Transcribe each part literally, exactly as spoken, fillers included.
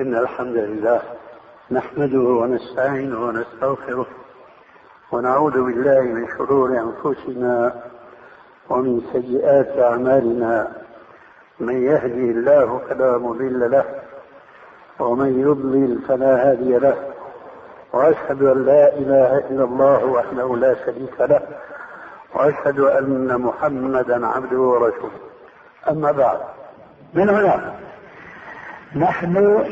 إن الحمد لله نحمده ونستعينه ونستغفره ونعوذ بالله من شرور أنفسنا ومن سيئات أعمالنا. من يهدي الله فلا مضل له ومن يضلل فلا هادي له، وأشهد أن لا إله إلا الله وحده لا شريك له، وأشهد أن محمدا عبده ورسوله. أما بعد، من هنا نحن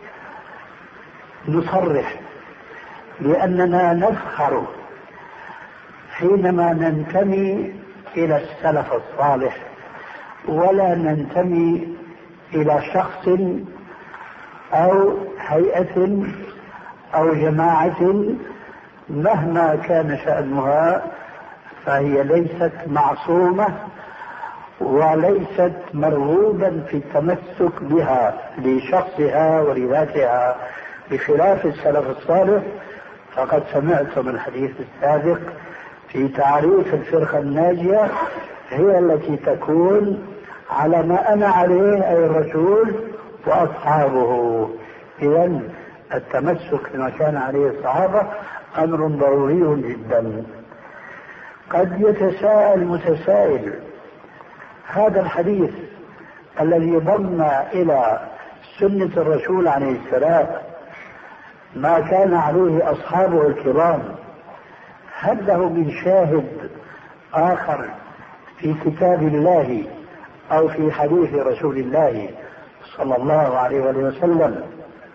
نصرح بأننا نفخر حينما ننتمي إلى السلف الصالح، ولا ننتمي إلى شخص أو هيئة أو جماعة مهما كان شأنها، فهي ليست معصومة وليست مرغوبا في التمسك بها لشخصها ولذاتها، بخلاف السلف الصالح. فقد سمعت من الحديث السابق في تعريف الفرقة الناجية هي التي تكون على ما أنا عليه أي الرسول وأصحابه. إذن التمسك بما كان عليه الصحابة أمر ضروري جدا. قد يتساءل متسائل، هذا الحديث الذي ضم إلى سنة الرسول عليه السلام ما كان عليه أصحابه الكرام، هل له من شاهد آخر في كتاب الله أو في حديث رسول الله صلى الله عليه وسلم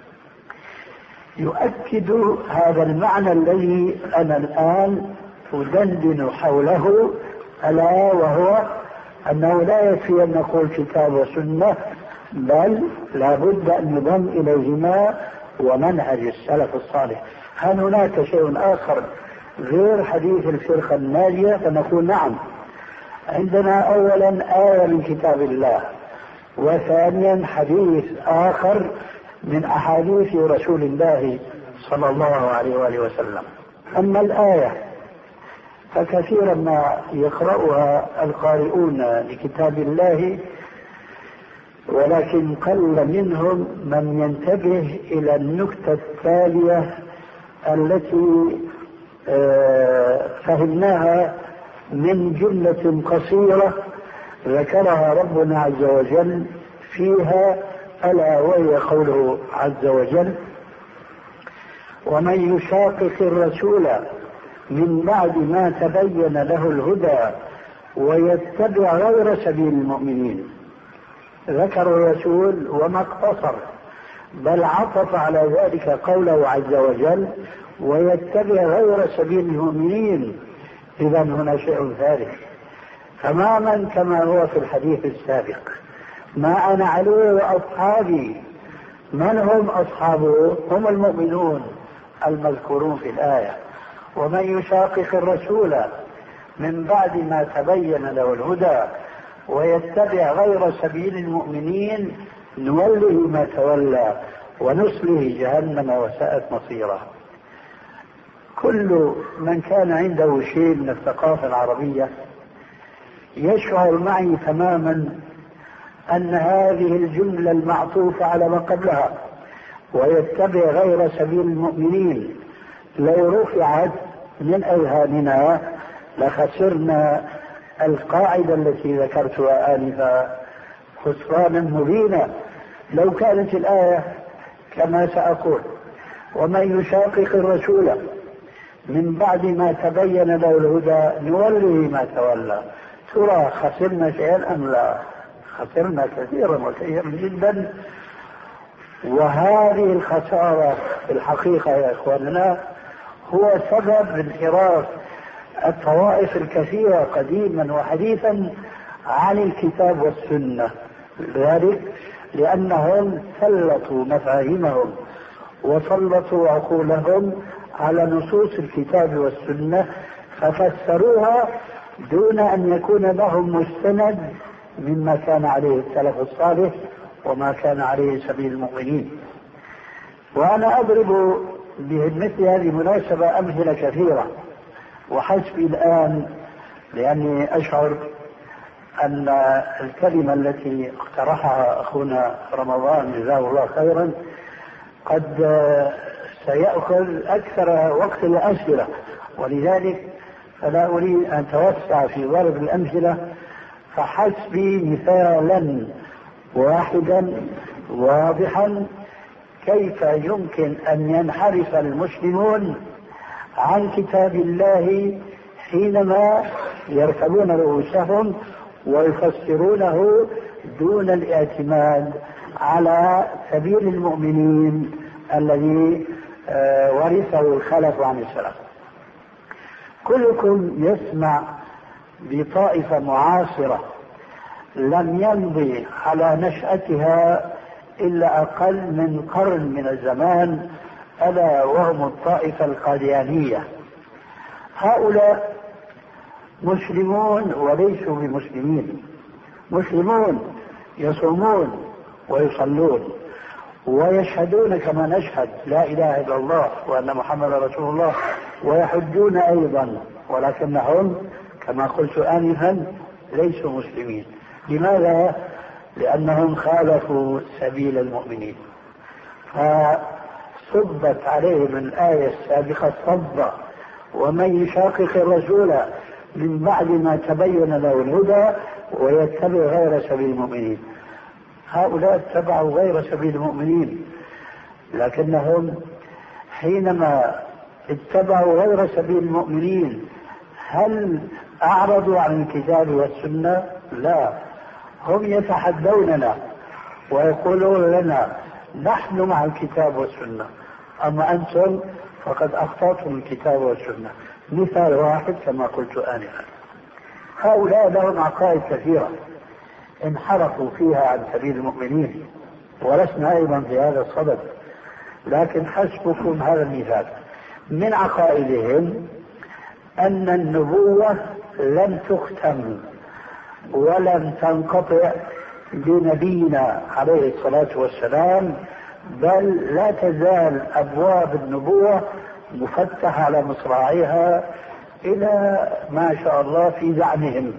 يؤكد هذا المعنى الذي أنا الآن أدندن حوله، ألا وهو أنه لا يكفي أن نقول كتاب وسنة، بل لا بد أن نضم إليهما ومنهج السلف الصالح. هل هناك شيء آخر غير حديث الفرقة الناجية؟ فنقول نعم، عندنا أولا آية من كتاب الله، وثانيا حديث آخر من أحاديث رسول الله صلى الله عليه وآله وسلم. أما الآية فكثيرا ما يقرأها القارئون لكتاب الله، ولكن قل منهم من ينتبه إلى النكتة التالية التي فهمناها من جملة قصيرة ذكرها ربنا عز وجل فيها، ألا وهي قوله عز وجل: ومن يشاقق الرسول من بعد ما تبين له الهدى ويتبع غير سبيل المؤمنين. ذكر الرسول وما اقتصر، بل عطف على ذلك قوله عز وجل: ويتبع غير سبيل المؤمنين. إذا هنا شيء ثالث تماما كما هو في الحديث السابق: ما أنا عليه وأصحابي. من هم أصحابه؟ هم المؤمنون المذكورون في الآية. ومن يشاقق الرسول من بعد ما تبين له الهدى ويتبع غير سبيل المؤمنين نوله ما تولى ونصله جهنم وساءت مصيره. كل من كان عنده شيء من الثقافة العربية يشعر معي تماما أن هذه الجملة المعطوفة على ما قبلها ويتبع غير سبيل المؤمنين لو رفعت من أذهاننا لخسرنا القاعدة التي ذكرتها آنفا خسرانا مبينا. لو كانت الآية كما سأقول: ومن يشاقق الرسول من بعد ما تبين له الهدى نوله ما تولى، ترى خسرنا شيئا أم لا؟ خسرنا كثيرا وكثيرا جدا. وهذه الخسارة في الحقيقة يا إخواننا هو سبب انحراف الطوائف الكثيرة قديما وحديثا عن الكتاب والسنة. ذلك لأنهم سلطوا مفاهيمهم وسلطوا عقولهم على نصوص الكتاب والسنة، ففسروها دون أن يكون لهم مستند مما كان عليه السلف الصالح وما كان عليه سبيل المؤمنين. وأنا أضرب بمثل هذه المناسبة أمثلة كثيرة، وحسبي الآن لأني أشعر أن الكلمة التي اقترحها أخونا رمضان جزاه الله خيرا قد سيأخذ أكثر وقت الأسئلة، ولذلك فلا أريد أن أتوسع في ضرب الأمثلة، فحسبي مثالا واحدا واضحا كيف يمكن أن ينحرف المسلمون عن كتاب الله حينما يركبون رؤوسهم ويفسرونه دون الاعتماد على سبيل المؤمنين الذي ورثه الخلف عن السلف. كلكم يسمع بطائفة معاصرة لم يمضي على نشأتها إلا أقل من قرن من الزمان، ألا وهم الطائفة القاديانية. هؤلاء مسلمون وليسوا بمسلمين، مسلمون يصومون ويصلون ويشهدون كما نشهد لا إله إلا الله وأن محمد رسول الله، ويحجون أيضا، ولكنهم كما قلت آنفا ليسوا مسلمين. لماذا؟ لأنهم خالفوا سبيل المؤمنين، فصبت عليهم الآية السابقة صبا: ومن يشاقق الرسول من بعد ما تبين له الهدى ويتبع غير سبيل المؤمنين. هؤلاء اتبعوا غير سبيل المؤمنين، لكنهم حينما اتبعوا غير سبيل المؤمنين هل أعرضوا عن الكتاب والسنة؟ لا، هم يتحدوننا ويقولون لنا نحن مع الكتاب والسنة، أما أنتم فقد أخطأتم الكتاب والسنة. مثال واحد كما قلت آنفا، هؤلاء لهم عقائد كثيرة انحرفوا فيها عن سبيل المؤمنين، ولسنا أيضا في هذا الصدد، لكن حسبكم هذا المثال. من عقائدهم أن النبوة لن تختم ولن تنقطع بنبينا عليه الصلاة والسلام، بل لا تزال أبواب النبوة مفتحة على مصراعيها إلى ما شاء الله في زعمهم.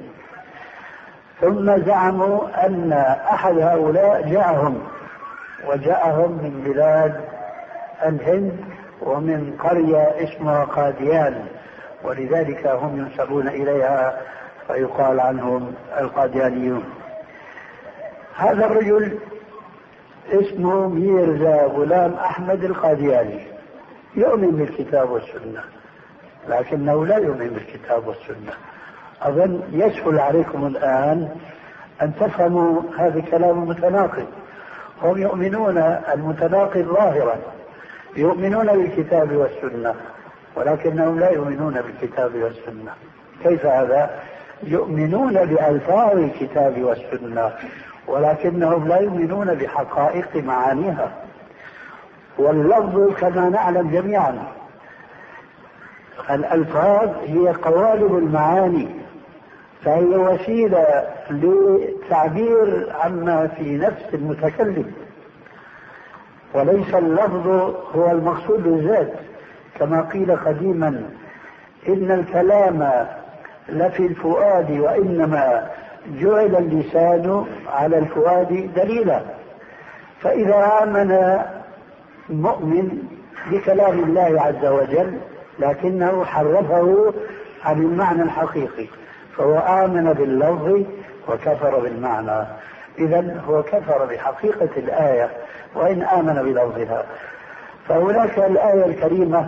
ثم زعموا أن أحد هؤلاء جاءهم وجاءهم من بلاد الهند ومن قرية اسمها قاديان، ولذلك هم ينسبون إليها فيقال عنهم القاديانيون. هذا الرجل اسمه ميرزا غلام أحمد القادياني، يؤمن بالكتاب والسنة، لكنه لا يؤمن بالكتاب والسنة. أظن يسهل عليكم الآن أن تفهموا هذا الكلام المتناقض. هم يؤمنون المتناقض ظاهرا، يؤمنون بالكتاب والسنة، ولكنهم لا يؤمنون بالكتاب والسنة. كيف هذا؟ يؤمنون بألفاظ الكتاب والسنة، ولكنهم لا يؤمنون بحقائق معانيها. واللفظ كما نعلم جميعا الألفاظ هي قوالب المعاني، فهي وسيلة للتعبير عما في نفس المتكلم، وليس اللفظ هو المقصود بالذات. كما قيل قديما: إن الكلام لفي الفؤاد وإنما جعل اللسان على الفؤاد دليلا. فإذا آمن مؤمن بكلام الله عز وجل لكنه حرفه عن المعنى الحقيقي، فهو آمن باللفظ وكفر بالمعنى، إذن هو كفر بحقيقة الآية وإن آمن بلفظها. فهناك الآية الكريمة: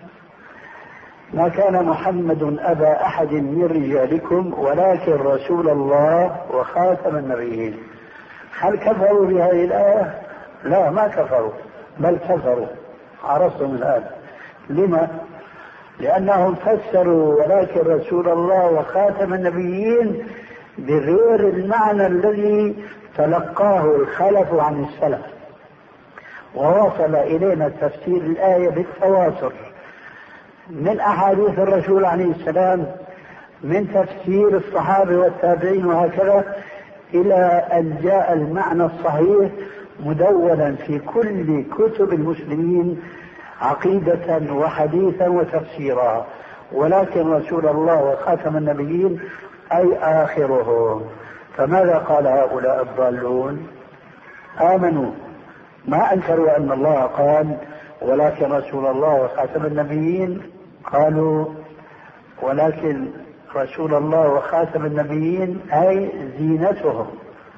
ما كان محمد أبا أحد من رجالكم ولكن رسول الله وخاتم النبيين. هل كفروا بهذه الآية؟ لا، ما كفروا، بل كفروا. عرفتم الآن لما؟ لأنهم فسروا ولكن رسول الله وخاتم النبيين بغير المعنى الذي تلقاه الخلف عن السلف، ووصل إلينا تفسير الآية بالتواتر من أحاديث الرسول عليه السلام، من تفسير الصحابة والتابعين وهكذا، إلى أن جاء المعنى الصحيح مدونا في كل كتب المسلمين عقيدة وحديثا وتفسيرا. ولكن رسول الله وخاتم النبيين أي آخرهم. فماذا قال هؤلاء الضالون؟ آمنوا ما أنكروا أن الله قال ولكن رسول الله وخاتم النبيين، قالوا ولكن رسول الله وخاتم النبيين أي زينتهم،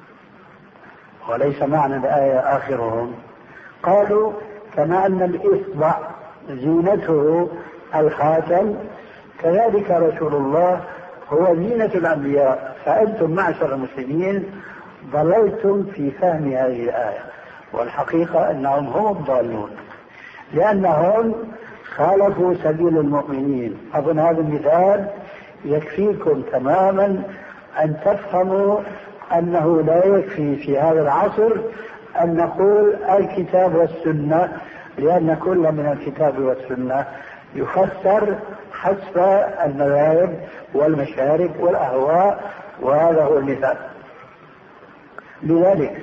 وليس معنى الآية آخرهم. قالوا كما أن الإصبع زينته الخاتم كذلك رسول الله هو زينة الأنبياء، فأنتم معشر المسلمين ضللتم في فهم هذه الآية، والحقيقة أنهم هم الضالون لأنهم خالفوا سبيل المؤمنين. أظن هذا المثال يكفيكم تماما أن تفهموا أنه لا يكفي في هذا العصر أن نقول الكتاب والسنة، لأن كل من الكتاب والسنة يفسر حسب المذاهب والمشارب والأهواء، وهذا هو المثال. لذلك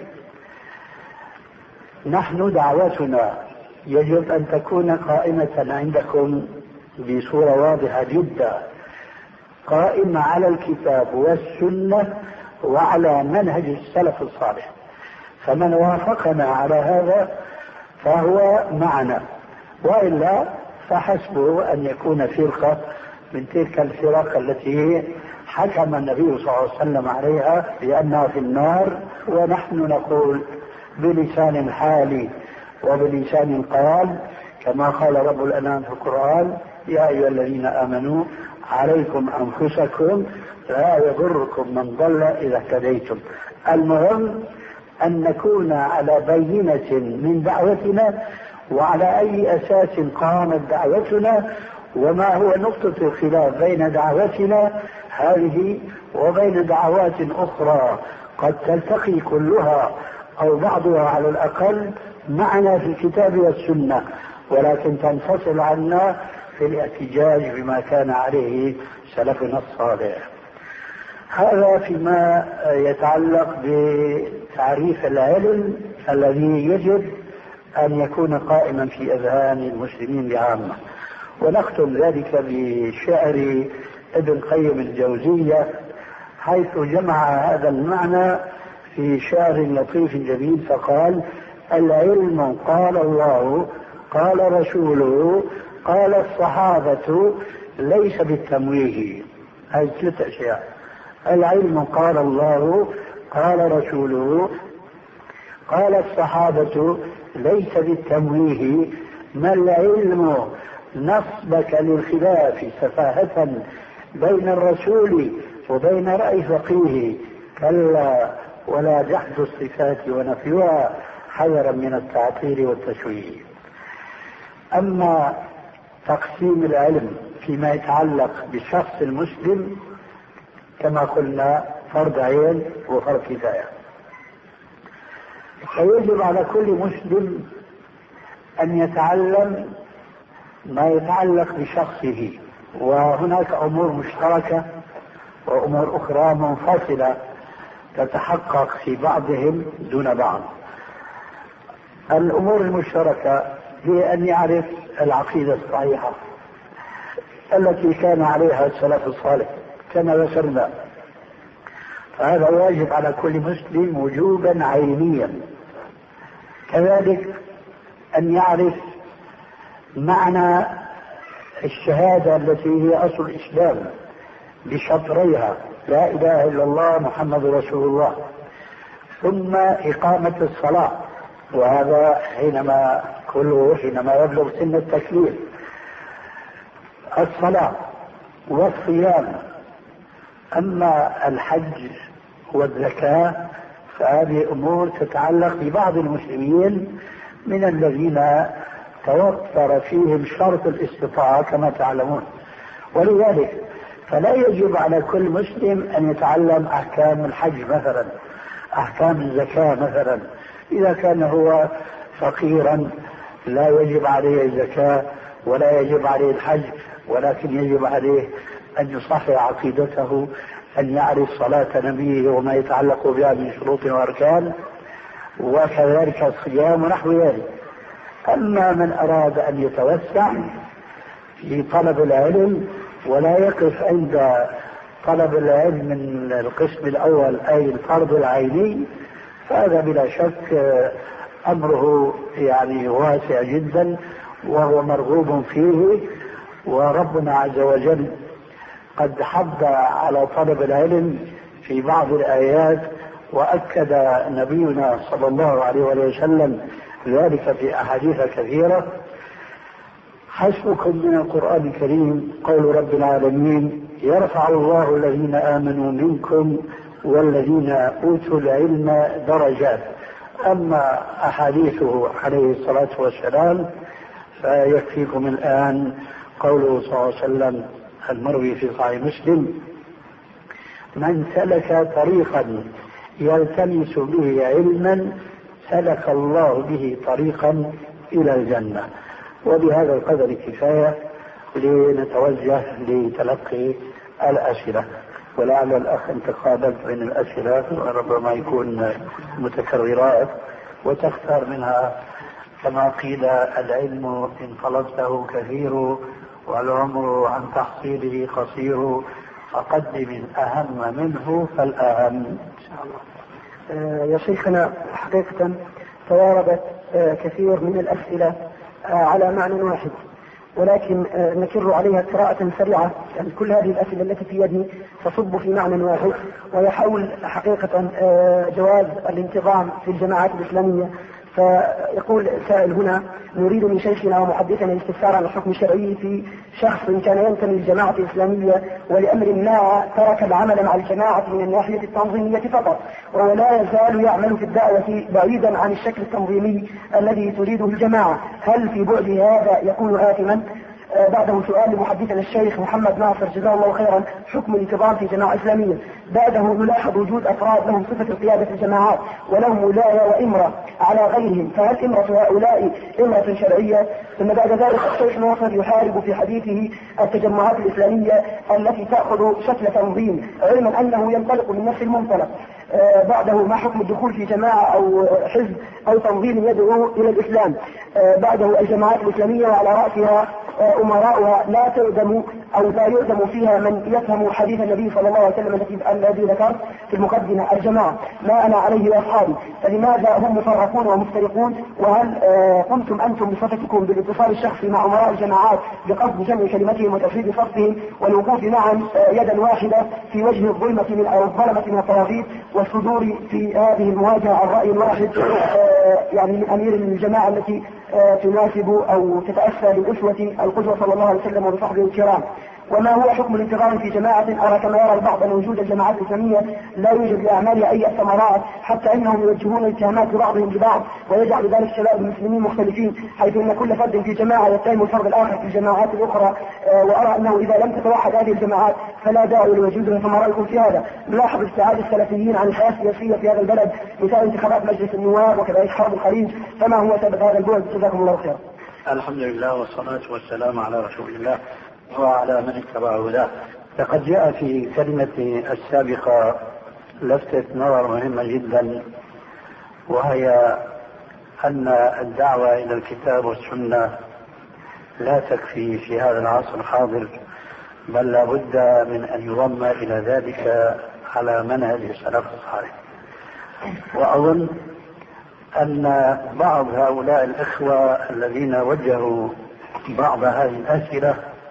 نحن دعوتنا يجب أن تكون قائمة عندكم بصورة واضحة جدا، قائمة على الكتاب والسنة وعلى منهج السلف الصالح، فمن وافقنا على هذا فهو معنا، وإلا فحسبه أن يكون فرقة من تلك الفرق التي حكم النبي صلى الله عليه وسلم عليها بأنها في النار، ونحن نقول بلسان حالي وبلسان قال كما قال رب الأنام في القرآن: يا أيها الذين آمنوا عليكم أنفسكم لا يضركم من ضل إذا اهتديتم. المهم أن نكون على بينة من دعوتنا وعلى أي أساس قامت دعوتنا، وما هو نقطة الخلاف بين دعوتنا هذه وبين دعوات أخرى قد تلتقي كلها أو بعضها على الأقل معنا في الكتاب والسنة، ولكن تنفصل عنا في الاحتجاج بما كان عليه سلفنا الصالح. هذا فيما يتعلق بتعريف العلم الذي يجب أن يكون قائما في أذهان المسلمين بعامة. ونختم ذلك بشعر ابن قيم الجوزية، حيث جمع هذا المعنى في شعر لطيف جميل فقال: العلم قال الله قال رسوله قال الصحابة ليس بالتمويه. هذه ثلاث أشياء: العلم قال الله قال رسوله قال الصحابة ليس بالتمويه، ما العلم نصبك للخلاف سفاهة بين الرسول وبين رأي فقيه، كلا ولا جحد الصفات ونفيها حذرا من التعطيل والتشويه. أما تقسيم العلم فيما يتعلق بالشخص المسلم كما قلنا فرض عين وفرض كفاية، فيجب على كل مسلم أن يتعلم ما يتعلق بشخصه، وهناك أمور مشتركة وأمور أخرى منفصلة تتحقق في بعضهم دون بعض. الأمور المشتركة هي أن يعرف العقيدة الصحيحة التي كان عليها السلف الصالح كما ذكرنا، فهذا واجب على كل مسلم وجوبا عينيا. كذلك أن يعرف معنى الشهادة التي هي أصل الإسلام بشطريها: لا إله إلا الله محمد رسول الله، ثم إقامة الصلاة، وهذا حينما كله حينما يبلغ سن التكليف، الصلاة والصيام. أما الحج والزكاة فهذه أمور تتعلق ببعض المسلمين من الذين توفر فيهم شرط الاستطاعة كما تعلمون، ولذلك فلا يجب على كل مسلم أن يتعلم أحكام الحج مثلا، أحكام الزكاة مثلا. إذا كان هو فقيرا لا يجب عليه الزكاة ولا يجب عليه الحج، ولكن يجب عليه أن يصحح عقيدته، أن يعرف صلاة نبيه وما يتعلق بها من شروط وأركان، وكذلك الصيام ونحو ذلك. أما من أراد أن يتوسع في طلب العلم ولا يقف عند طلب العلم من القسم الأول أي الفرض العيني، فهذا بلا شك أمره يعني واسع جدا وهو مرغوب فيه. وربنا عز وجل قد حض على طلب العلم في بعض الآيات، وأكد نبينا صلى الله عليه وسلم ذلك في أحاديث كثيرة. حسبكم من القرآن الكريم قول رب العالمين: يرفع الله الذين آمنوا منكم والذين أوتوا العلم درجات. أما أحاديثه عليه الصلاة والسلام فيكفيكم الآن قوله صلى الله عليه وسلم المروي في صحيح مسلم: من سلك طريقا يلتمس به علما سلك الله به طريقا إلى الجنة. وبهذا القدر كفاية لنتوجه لتلقي الأسئلة، ولعل الأخ أنت قابلت بين الأسئلة وربما يكون متكررات وتختار منها كما قيل: العلم إن طلبته كثير والعمر عن تحصيله قصير، فقدم الأهم منه فالأهم. إن شاء الله. آه يا شيخنا، حقيقة تواردت آه كثير من الأسئلة آه على معنى واحد، ولكن آه نكر عليها قراءة سريعة، يعني كل هذه الأسئلة التي في يدي تصب في معنى واحد، ويحاول حقيقة آه جواز الانتظام في الجماعات الإسلامية. فيقول سائل هنا: نريد من شيخنا ومحدثنا الاستفسار عن الحكم الشرعي في شخص كان ينتمي للجماعة الإسلامية ولأمر ما ترك العمل مع الجماعة من الناحية التنظيمية فقط، وهو لا يزال يعمل في الدعوة بعيدا عن الشكل التنظيمي الذي تريده الجماعة، هل في بعد هذا يكون آثما؟ آه بعده سؤال لمحدثنا الشيخ محمد ناصر جزاه الله خيرا: حكم الانتظام في جماعة إسلامية. بعده نلاحظ وجود أفراد لهم صفة القيادة في الجماعات ولهم ولاية وإمرة على غيرهم، فهل إمرة هؤلاء إمرة شرعية؟ ثم بعد ذلك الشيخ ناصر يحارب في حديثه التجمعات الإسلامية التي تأخذ شكل تنظيم، علما أنه ينطلق من نفس المنطلق. آه بعده: ما حكم الدخول في جماعة أو حزب أو تنظيم يدعو إلى الإسلام؟ آه بعده: الجماعات الإسلامية وعلى رأسها آه أمراؤها لا تردم أو لا يردم فيها من يفهم حديث النبي صلى الله عليه وسلم الذي ذكر في المقدمة: الجماعة ما أنا عليه وأصحابي، فلماذا هم مفرقون ومفترقون؟ وهل آه قمتم أنتم بصفتكم بالاتصال الشخصي مع أمراء الجماعات بقصد جمع كلمتهم وتفريد صفهم والوقوف معا آه يدا واحدة في وجه الظلمة من أو الظلمة من الطواغيت والصدور في هذه المواجهة عن رأي واحد آه يعني من أمير الجماعة التي آه تناسب أو تتأسى بالأسوة القدوة صلى الله عليه وسلم وبصحبه الكرام؟ وما هو حكم الانتظام في جماعة أرى كما يرى البعض أن وجود الجماعات الإسلامية لا يوجد لأعمالها أي ثمرات، حتى إنهم يوجهون الاتهامات لبعضهم لبعض، ويجعل ذلك شباب المسلمين مختلفين، حيث أن كل فرد في جماعة يتهم الفرد الآخر في الجماعات الأخرى. آه وأرى أنه إذا لم تتوحد هذه الجماعات فلا داعي لوجودها. فما رأيكم في هذا؟ نلاحظ ابتعاد السلفيين عن الحياة السياسية في هذا البلد، مثال انتخابات مجلس النواب وكذلك حرب الخليج، فما هو سبب هذا البعد؟ جزاكم الله خيرا. الحمد لله والصلاة والسلام على رسول الله وعلى من اتبع هداه. لقد جاء في كلمة السابقة لفتة نظر مهمة جدا، وهي أن الدعوة إلى الكتاب والسنة لا تكفي في هذا العصر الحاضر، بل لا بد من أن يضم إلى ذلك على منهج السلف الصالح. وأظن أن بعض هؤلاء الإخوة الذين وجهوا بعض هذه الأسئلة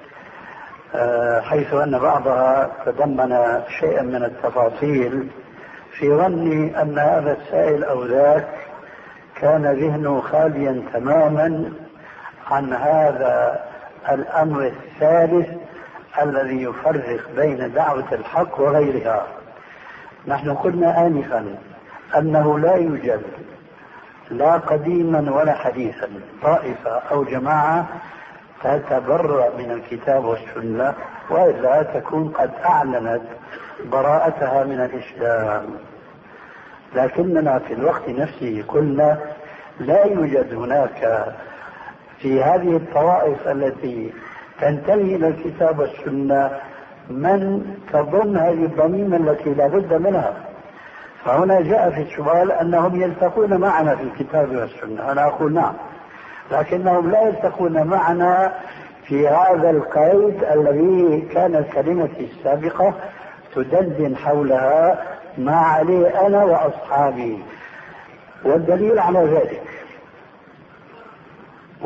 حيث أن بعضها تضمن شيئا من التفاصيل، في ظني أن هذا السائل أو ذاك كان ذهنه خاليا تماما عن هذا الأمر الثالث الذي يفرق بين دعوة الحق وغيرها. نحن قلنا آنفا أنه لا يوجد لا قديما ولا حديثا طائفة أو جماعة تتبرأ من الكتاب والسنة، وإلا تكون قد أعلنت براءتها من الإسلام. لكننا في الوقت نفسه قلنا لا يوجد هناك في هذه الطوائف التي تنتمي إلى الكتاب والسنة من تضم هذه الضميمة التي لا بد منها. فهنا جاء في السؤال أنهم يلتقون معنا في الكتاب والسنة، أنا أقول نعم، لكنهم لا يلتقون معنا في هذا القيد الذي كانت كلمتي السابقة تدندن حولها ما عليه أنا وأصحابي. والدليل على ذلك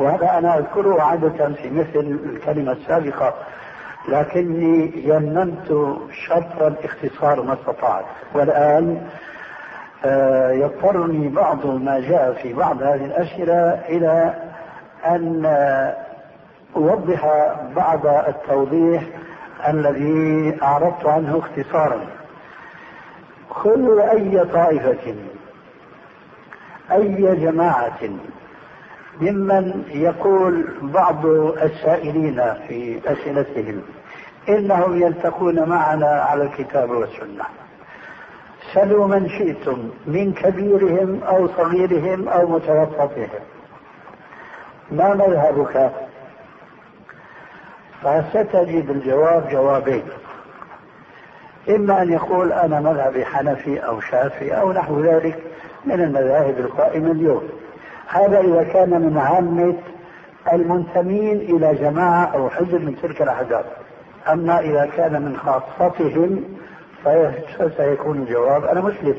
وهذا أنا أذكره عادة في مثل الكلمة السابقة، لكني يممت شرط الاختصار ما استطعت، والآن يضطرني بعض ما جاء في بعض هذه الأسئلة إلى أن أوضح بعض التوضيح الذي أعرضت عنه اختصارا. خذوا أي طائفة أي جماعة ممن يقول بعض السائلين في أسئلتهم إنهم يلتقون معنا على الكتاب والسنة، سلوا من شئتم من كبيرهم أو صغيرهم أو متوسطهم، ما مذهبك؟ فستجد الجواب جوابين، إما أن يقول أنا مذهبي حنفي أو شافعي أو نحو ذلك من المذاهب القائمة اليوم. هذا إذا كان من عامة المنتمين إلى جماعة أو حزب من تلك الأحزاب. أما إذا كان من خاصتهم فسيكون الجواب أنا مسلم.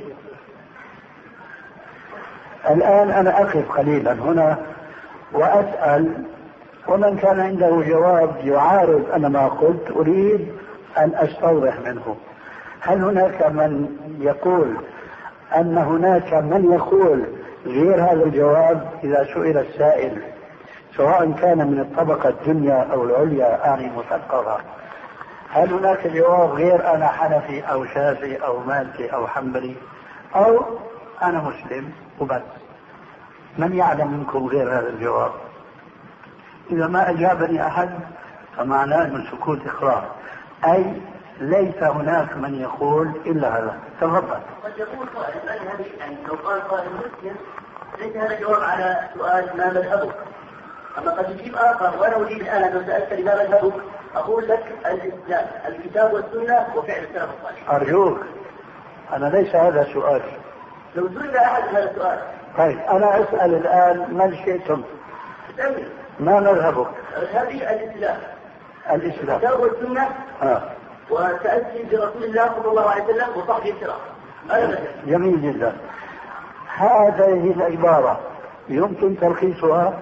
الآن أنا أقف قليلا هنا وأسأل، ومن كان عنده جواب يعارض أنا ما قلت أريد أن أستوضح منه. هل هناك من يقول أن هناك من يقول غير هذا الجواب إذا سئل السائل، سواء كان من الطبقة الدنيا أو العليا أعني مثقفة؟ هل هناك جواب غير أنا حنفي أو شافعي أو مالكي أو حنبلي أو أنا مسلم وبس؟ من يعلم منكم غير هذا الجواب؟ إذا ما أجابني أحد فمعناه من سكوت إقرار، أي ليس هناك من يقول إلا هذا. تفضل. قد يقول قائل هذه يعني لو قال قائل مسلم ليس هذا جواب على سؤال ما مذهبك، أما قد يجيب آخر وأنا أريد الآن لو سألت لما مذهبك أقول لك الإسلام الكتاب والسنة وفعل السلف الصالح. أرجوك، أنا ليس هذا سؤالي. لو سئل أحد هذا السؤال. طيب أنا أسأل الآن من شئتم ما مذهبك؟ مذهبي الإسلام. الإسلام الكتاب والسنة. آه. وتأتي برسول الله صلى الله عليه وسلم وصحبه الكرام. هذا مذهب. جميل جدا. هذه العبارة يمكن تلخيصها؟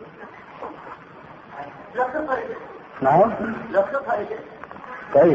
لخصها نعم. لخصها طيب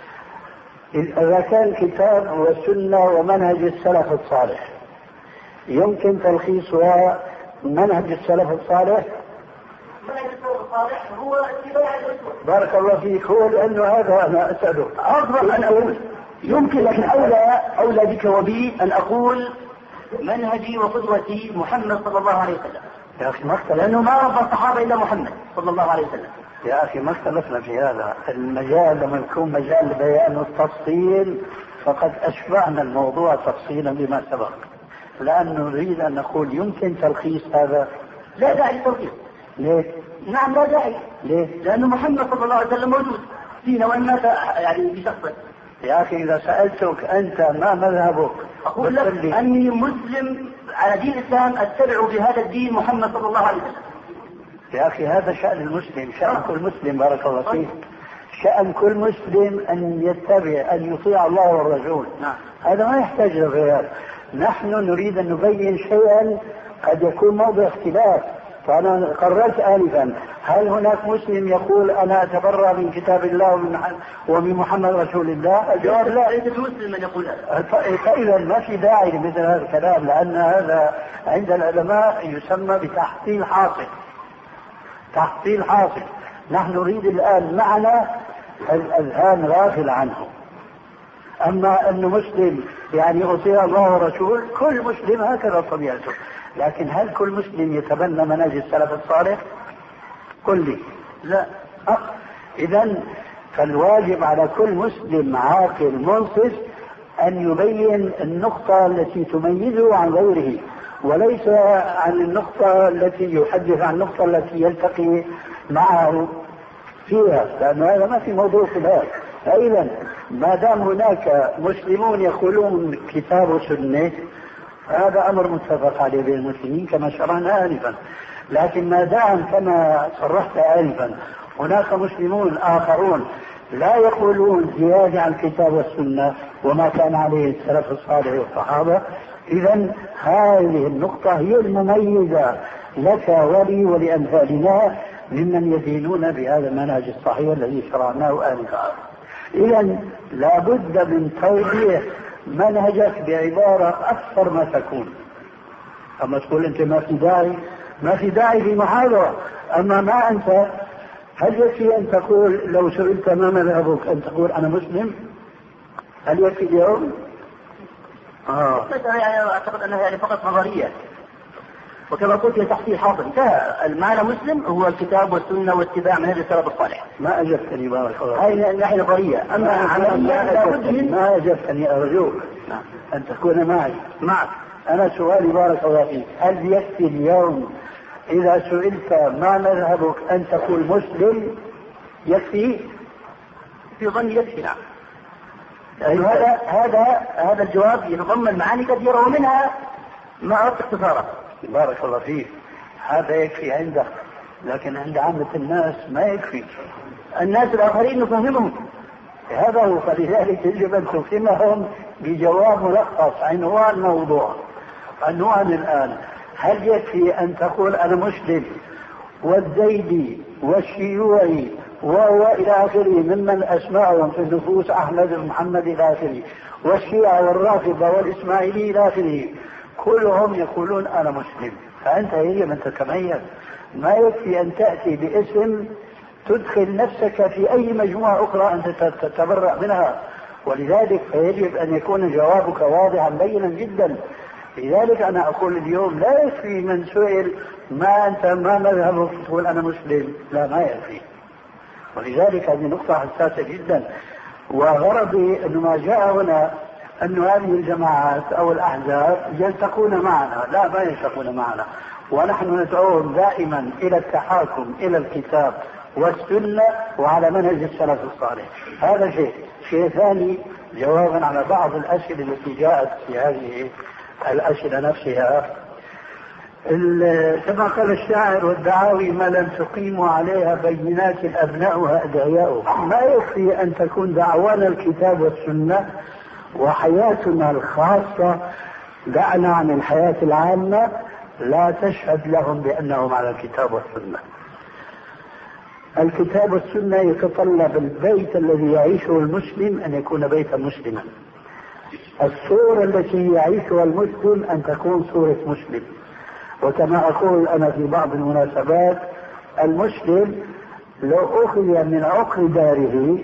إذا كان الكتاب والسنة ومنهج السلف الصالح يمكن تلخيصها منهج السلف الصالح؟ منهج السلف الصالح هو اتباع الرسول. بارك الله فيك. هو لأنه هذا أنا أسأله. أفضل أن أقول يمكن، لكن أولى أولى بك وبي أن أقول منهجي وقدوتي محمد صلى الله عليه وسلم. يا أخي ما اختلفنا، لأنه ما ربى الصحابة إلا محمد صلى الله عليه وسلم. يا أخي ما اختلفنا في هذا المجال. لما يكون مجال بيان التفصيل فقد أشبعنا الموضوع تفصيلا بما سبق، لأنه نريد أن نقول يمكن تلخيص هذا. لا داعي للتلخيص. ليه؟ نعم لا داعي. ليه؟ لأنه محمد صلى الله عليه وسلم موجود فينا وإن مات يعني بشخصه. يا أخي إذا سألتك أنت ما مذهبك أقول لك أني مسلم على دين الإسلام أتبع بهذا الدين محمد صلى الله عليه وسلم. يا أخي هذا شأن المسلم، شأن كل مسلم. بارك الله فيك. شأن كل مسلم أن يتبع أن يطيع الله والرسول. نعم. هذا ما يحتاج لغير. نحن نريد أن نبين شيئا قد يكون موضع اختلاف. فأنا قررت آنفا هل هناك مسلم يقول أنا أتبرأ من كتاب الله ومن محمد رسول الله؟ الجواب لا. ليس المسلم من يقول هذا. فإذا ما في داعي لمثل هذا الكلام، لأن هذا عند العلماء يسمى بتحصيل حاصل. تحصيل حاصل. نحن نريد الآن معنى الأذهان غافل عنه. أما أنه مسلم يعني أطيع الله ورسول، كل مسلم هكذا طبيعته. لكن هل كل مسلم يتبنى منهج السلف الصالح؟ قل لي لا. إذن فالواجب على كل مسلم عاقل منصف أن يبين النقطة التي تميزه عن غيره، وليس عن النقطة التي يحدث عن النقطة التي يلتقي معه فيها، لأن هذا ما في موضوع خلاف. فإذا ما دام هناك مسلمون يقولون كتاب وسنة هذا أمر متفق عليه بين المسلمين كما شرعنا آنفا. لكن ما دام كما صرحت آنفا هناك مسلمون آخرون لا يقولون زيادة عن الكتاب والسنة وما كان عليه السلف الصالح والصحابة، إذن هذه النقطة هي المميزة لك ولي ولأمثالنا ممن يدينون بهذا المنهج الصحيح الذي شرعناه آنفا. إذا لابد من توضيح منهجك بعبارة أكثر ما تكون. أما تقول أنت ما في داعي، ما في داعي لمحاضرة. أما ما أنت، هل يكفي أن تقول لو سئلت ما مذهبك أن تقول أنا مسلم؟ هل يكفي اليوم؟ آه. يعني أعتقد أنها يعني فقط نظرية، وكما قلت تحصيل حاصل انتهى. المعنى مسلم هو الكتاب والسنة واتباع منهج السلف الصالح. ما أجبتني بارك الله. هاي ناحية نظرية، أما عمليا لابد من ما أجبتني أرجوك نعم. أن تكون معي. معك. أنا سؤالي بارك الله فيك، هل يكفي اليوم إذا سئلت ما مذهبك أن تقول مسلم؟ يكفي؟ في ظني يكفي. نعم. هذا هذا هذا الجواب يتضمن معاني كثيرة ومنها ما أردت اختصاره. بارك الله فيك، هذا يكفي عندك، لكن عند عامة الناس ما يكفي. الناس الآخرين نفهمهم، هذا هو. فلذلك يجب أن تفهمهم بجواب ملخص عنوان موضوع. عنوان الآن، هل يكفي أن تقول أنا مسلم والزيدي والشيوعي وهو إلى آخره ممن أسمعهم في النفوس أحمد محمد إلى آخره، والشيعة والرافضة والإسماعيلي إلى آخره، كلهم يقولون أنا مسلم، فأنت يجب أن تتميز. ما يكفي أن تأتي باسم تدخل نفسك في أي مجموعة أخرى أنت تتبرأ منها، ولذلك فيجب أن يكون جوابك واضحا بينا جدا. لذلك أنا أقول اليوم لا يكفي من سئل ما أنت ما مذهبك تقول أنا مسلم، لا ما يكفي. ولذلك هذه نقطة حساسة جدا، وغرضي أنه ما جاء هنا أن هذه الجماعات أو الأحزاب يلتقون معنا، لا ما يلتقون معنا، ونحن ندعوهم دائما إلى التحاكم إلى الكتاب والسنة وعلى منهج السلف الصالح. هذا شيء. شيء ثاني، جوابا على بعض الأسئلة التي جاءت في هذه الأسئلة نفسها، كما قال الشاعر والدعاوي ما لم تقيموا عليها بينات أبناؤها أدعياؤها. ما يكفي أن تكون دعوانا الكتاب والسنة وحياتنا الخاصة دعنا عن الحياة العامة لا تشهد لهم بأنهم على الكتاب والسنة. الكتاب والسنة يتطلب البيت الذي يعيشه المسلم أن يكون بيتا مسلما، الصورة التي يعيشها المسلم أن تكون صورة مسلم. وكما أقول أنا في بعض المناسبات، المسلم لو أخذ من عقر داره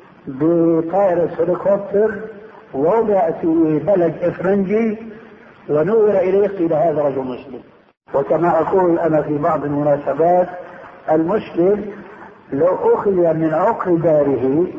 بطائرة هليكوبتر ووضع في بلد إفرنجي ونور إليه قيل هذا رجل مسلم. وكما أقول أنا في بعض المناسبات، المسلم لو أخذ من عقر داره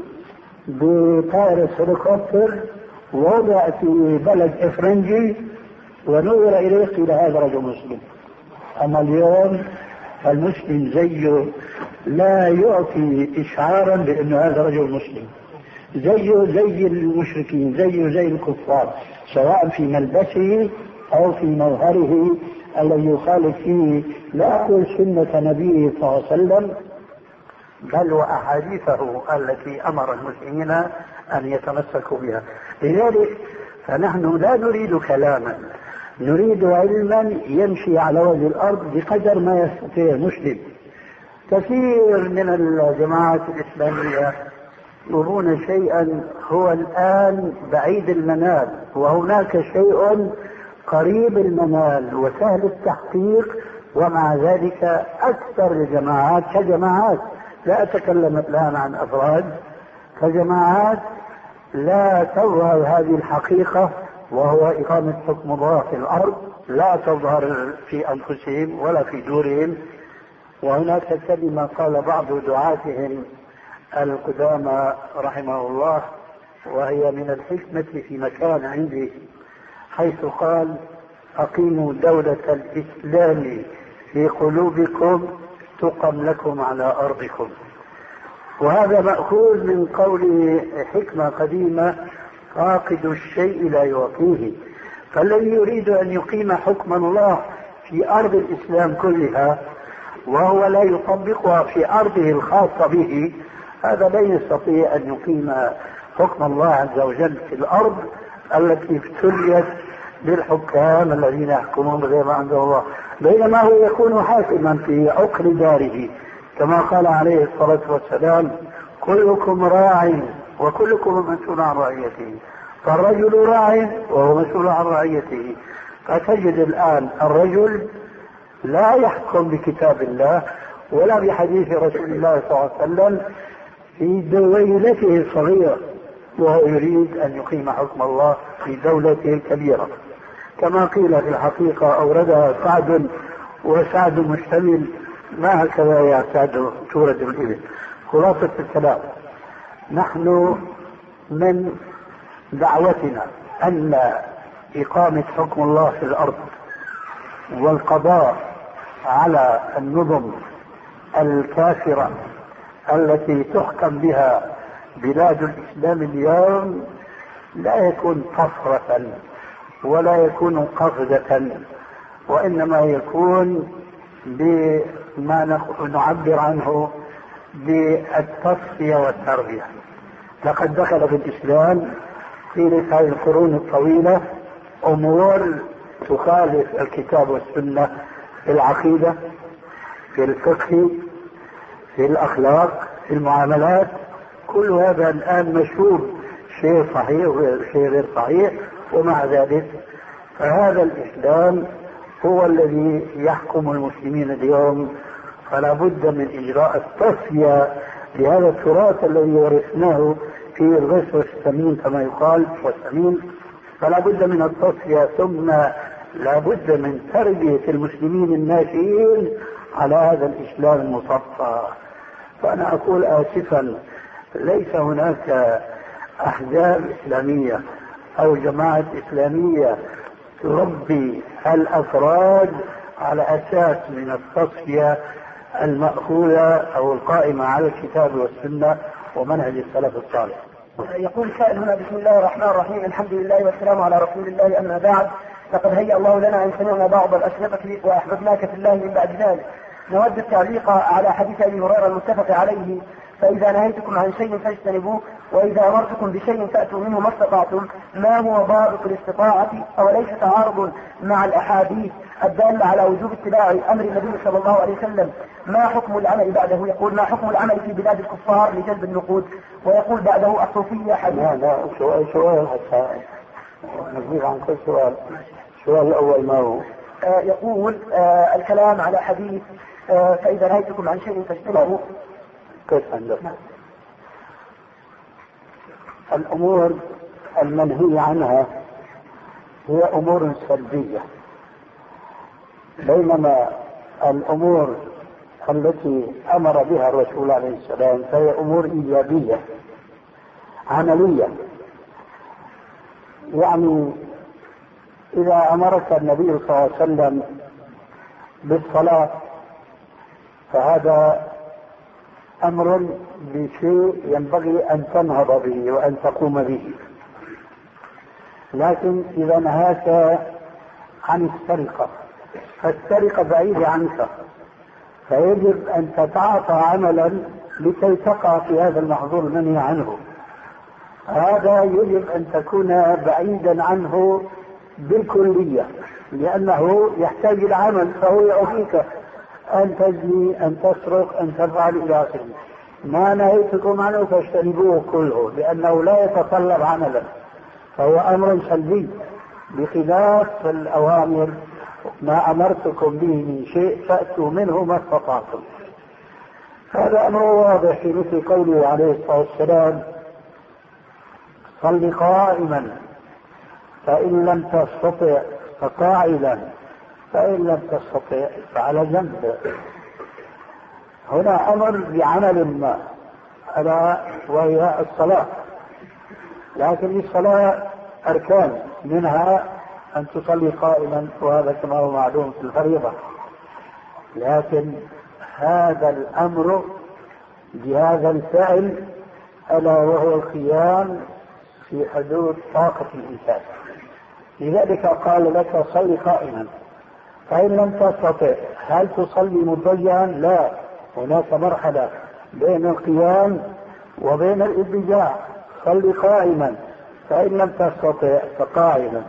بطائرة هليكوبتر ووضع في بلد إفرنجي ونور إليه قيل هذا رجل مسلم. أما اليوم المسلم زيه لا يعطي إشعارا بأن هذا رجل مسلم، زيه زي المشركين، زيه زي الكفار، سواء في ملبسه أو في مظهره الذي يخالف فيه لا أقول سنة نبيه صلى الله عليه وسلم بل وأحاديثه التي أمر المسلمين أن يتمسكوا بها. لذلك فنحن لا نريد كلاما، نريد علما يمشي على وجه الأرض بقدر ما يستطيع المسلم. كثير من الجماعات الإسلامية يرون شيئا هو الآن بعيد المنال، وهناك شيء قريب المنال وسهل التحقيق، ومع ذلك أكثر الجماعات كجماعات، لا أتكلم الآن عن أفراد، كجماعات لا تظهر هذه الحقيقة وهو إقامة حكم الله في الأرض، لا تظهر في أنفسهم ولا في دورهم. وهناك كلمة قال بعض دعاتهم القدامى رحمه الله، وهي من الحكمة في مكان عندي، حيث قال: أقيموا دولة الإسلام في قلوبكم تقم لكم على أرضكم. وهذا مأخوذ من قول حكمة قديمة: فاقد الشيء لا يعطيه. فالذي يريد أن يقيم حكم الله في أرض الإسلام كلها وهو لا يطبقها في أرضه الخاصة به، هذا لا يستطيع أن يقيم حكم الله عز وجل في الأرض التي ابتليت بالحكام الذين يحكمون بغير ما أنزل الله، بينما هو يكون حاكما في عقر داره، كما قال عليه الصلاة والسلام: كلكم راع وكلكم مسؤول عن رعيته. فالرجل راع وهو مسؤول عن رعيته. فتجد الآن الرجل لا يحكم بكتاب الله ولا بحديث رسول الله صلى الله عليه وسلم في دويلته الصغيرة، وهو يريد أن يقيم حكم الله في دولته الكبيرة، كما قيل في الحقيقة أوردها سعد، وسعد مشتمل ما هكذا يا سعد تورد الإبل. خلاصة الكلام: نحن من دعوتنا أن إقامة حكم الله في الأرض والقضاء على النظم الكافرة التي تحكم بها بلاد الإسلام اليوم لا يكون طفرة ولا يكون قفزة، وإنما يكون بما نعبر عنه بالتصفية والتربية. لقد دخل في الإسلام طيلة هذه القرون الطويلة أمور تخالف الكتاب والسنة في العقيدة، في الفقه، في الأخلاق، في المعاملات. كل هذا الآن مشهور، شيء صحيح وشيء غير صحيح، ومع ذلك فهذا الإسلام هو الذي يحكم المسلمين اليوم. فلا بد من إجراء التصفية لهذا التراث الذي ورثناه في الغش والسمين كما يقال، والسمين. فلا بد من التصفية، ثم لا بد من تربية المسلمين الناشئين على هذا الإسلام المصفى. فأنا أقول آسفا، ليس هناك أحزاب إسلامية أو جماعات إسلامية تربي الأفراد على أساس من التصفية المأخوذة أو القائمة على الكتاب والسنة ومنهج السلف الصالح. يقول سائل هنا: بسم الله الرحمن الرحيم، الحمد لله والسلام على رسول الله، أما بعد، لقد هيأ الله لنا أن سمعنا بعض الأشرطة وأحببناك في الله من بعد ذلك. نود التعليق على حديث أبي هريرة المتفق عليه: فإذا نهيتكم عن شيء فاجتنبوه، وإذا أمرتكم بشيء فأتوا منه ما استطعتم. ما هو ضابط الاستطاعة؟ أوليس تعارض مع الأحاديث الدالة على وجوب اتباع أمر النبي صلى الله عليه وسلم؟ ما حكم العمل بعده؟ يقول: ما حكم العمل في بلاد الكفار لجلب النقود؟ ويقول بعده: الصوفية حديث. لا لا سؤال سؤال حتى نجيب عن كل سؤال. السؤال الأول ما هو؟ آه يقول آه الكلام على حديث آه فإذا نهيتكم عن شيء فاجتنبوه. كيف عندك؟ الأمور المنهي عنها هي أمور سلبية، بينما الأمور التي أمر بها الرسول عليه السلام فهي أمور إيجابية عملية. يعني إذا أمرك النبي صلى الله عليه وسلم بالصلاة فهذا أمر بشيء ينبغي أن تنهض به وأن تقوم به. لكن إذا نهاك عن السرقة فالسرقة بعيدة عنك، فيجب أن تتعاطى عملا لكي تقع في هذا المحظور المنهي عنه. هذا يجب أن تكون بعيدا عنه بالكلية، لأنه يحتاج إلى عمل، فهو يعطيك أن تزني، أن تسرق، أن تفعل إلى آخره. ما نهيتكم عنه فاجتنبوه كله، لأنه لا يتطلب عملا، فهو أمر سلبي، بخلاف الأوامر: ما أمرتكم به من شيء فأتوا منه ما استطعتم. هذا أمر واضح في مثل قوله عليه الصلاة والسلام: صل قائما، فإن لم تستطع فقاعدا، فإن لم تستطع فعلى جنب. هنا أمر بعمل ما ألا وهي الصلاة، لكن للصلاة أركان، منها أن تصلي قائما، وهذا كما هو معلوم في الفريضة. لكن هذا الأمر بهذا الفعل ألا وهو القيام في حدود طاقة الإنسان. لذلك قال لك: صلي قائما. فإن لم تستطع هل تصلي مضطجعا؟ لا، هناك مرحلة بين القيام وبين الإضطجاع. صلي قائما، فإن لم تستطع فقاعدا،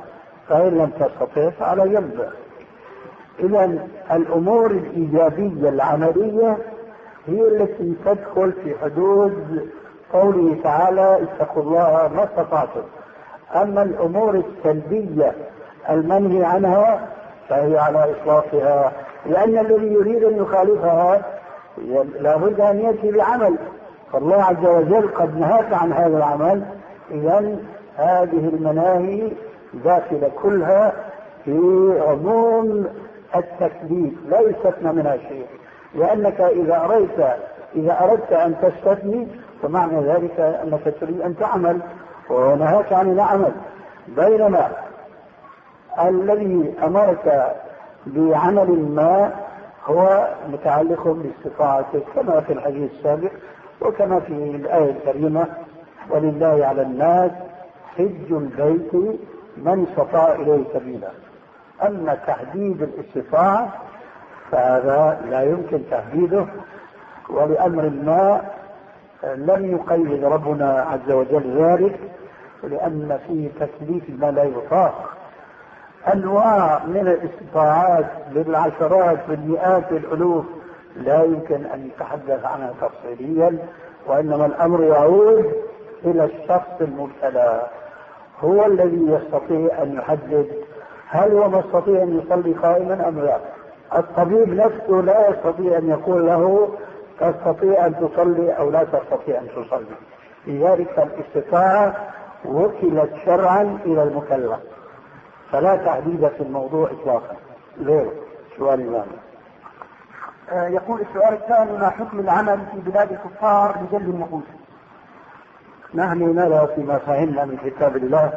فإن لم تستطع فعلى جنب. إذا الأمور الإيجابية العملية هي التي تدخل في حدود قوله تعالى اتقوا الله ما استطعتم. أما الأمور السلبية المنهي عنها فهي على إطلاقها، لأن الذي يريد أن يخالفها لابد أن يأتي بعمل، فالله عز وجل قد نهاك عن هذا العمل. إذا هذه المناهي داخلة كلها في عموم التكليف لا يستثنى منها شيء، لأنك إذا أردت إذا أردت أن تستثني فمعنى ذلك أنك تريد أن تعمل ونهاك عن العمل. بينما الذي أمرك بعمل ما هو متعلق باستطاعتك كما في الحديث السابق وكما في الآية الكريمة ولله على الناس حج البيت من استطاع إليه سبيلا. أما تحديد الاستطاعة فهذا لا يمكن تحديده، ولأمر ما لم يقيد ربنا عز وجل ذلك، لأن فيه تكليف ما لا يطاق. أنواع من الاستطاعات بالعشرات بالمئات بالألوف لا يمكن أن يتحدث عنها تفصيليا، وإنما الأمر يعود إلى الشخص المبتلى، هو الذي يستطيع أن يحدد هل هو مستطيع أن يصلي قائما أم لا. الطبيب نفسه لا يستطيع أن يقول له تستطيع أن تصلي أو لا تستطيع أن تصلي. لذلك الاستطاعة وكلت شرعا إلى المكلف، فلا تحديد في الموضوع إطلاقا. ليه؟ سؤال الثاني. آه يقول السؤال الثاني: ما حكم العمل في بلاد الكفار لجلب النقود؟ نحن نرى فيما فهمنا من كتاب الله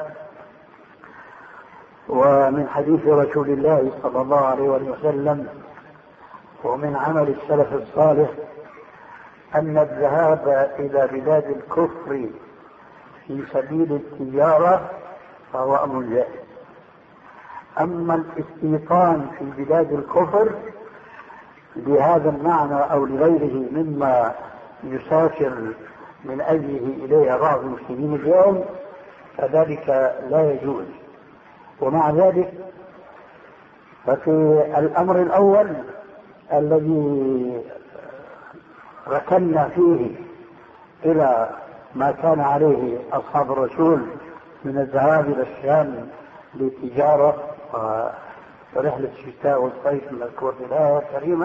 ومن حديث رسول الله صلى الله عليه وسلم ومن عمل السلف الصالح أن الذهاب إلى بلاد الكفر في سبيل التجارة فهو أمر جائز. أما الاستيطان في بلاد الكفر بهذا المعنى أو لغيره مما يسافر من أجله إليها بعض المسلمين اليوم فذلك لا يجوز. ومع ذلك ففي الأمر الأول الذي ركنا فيه إلى ما كان عليه أصحاب الرسول من الذهاب إلى الشام للتجارة ورحلة الشتاء والصيف المذكور في الآية الكريمة،